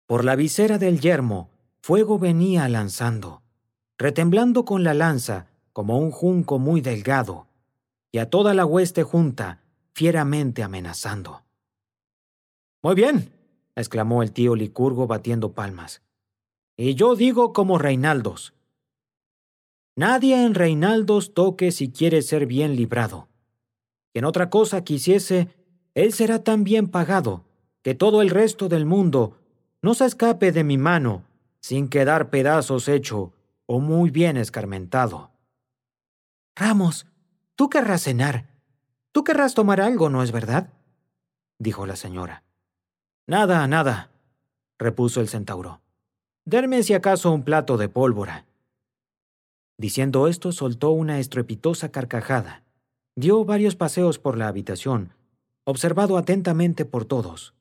Por la visera del yermo, fuego venía lanzando, retemblando con la lanza como un junco muy delgado, y a toda la hueste junta, fieramente amenazando. «Muy bien», exclamó el tío Licurgo batiendo palmas. «Y yo digo como Reinaldos. Nadie en Reinaldos toque si quiere ser bien librado. Quien otra cosa quisiese, él será tan bien pagado, que todo el resto del mundo no se escape de mi mano, sin quedar pedazos hecho o muy bien escarmentado». «Ramos, tú querrás cenar. Tú querrás tomar algo, ¿no es verdad?», dijo la señora. «Nada, nada», repuso el centauro. «Denme si acaso un plato de pólvora». Diciendo esto, soltó una estrepitosa carcajada. Dio varios paseos por la habitación, observado atentamente por todos.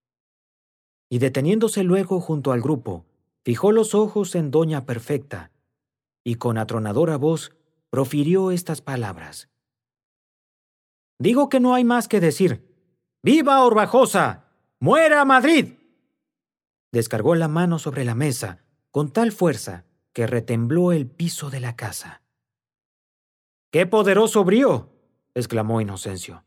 Y deteniéndose luego junto al grupo, fijó los ojos en doña Perfecta, y con atronadora voz profirió estas palabras. «Digo que no hay más que decir. ¡Viva Orbajosa! ¡Muera Madrid!». Descargó la mano sobre la mesa con tal fuerza que retembló el piso de la casa. «¡Qué poderoso brío!», exclamó Inocencio.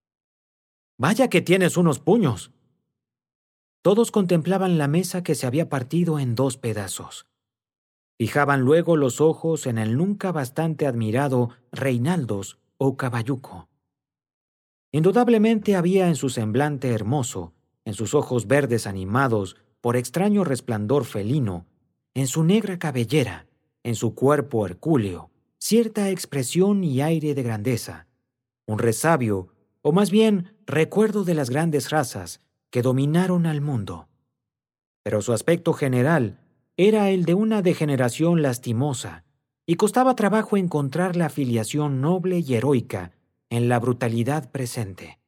«Vaya que tienes unos puños». Todos contemplaban la mesa que se había partido en 2 pedazos. Fijaban luego los ojos en el nunca bastante admirado Reinaldos o Caballuco. Indudablemente había en su semblante hermoso, en sus ojos verdes animados por extraño resplandor felino, en su negra cabellera, en su cuerpo hercúleo, cierta expresión y aire de grandeza, un resabio, o más bien recuerdo de las grandes razas que dominaron al mundo. Pero su aspecto general era el de una degeneración lastimosa, y costaba trabajo encontrar la filiación noble y heroica en la brutalidad presente.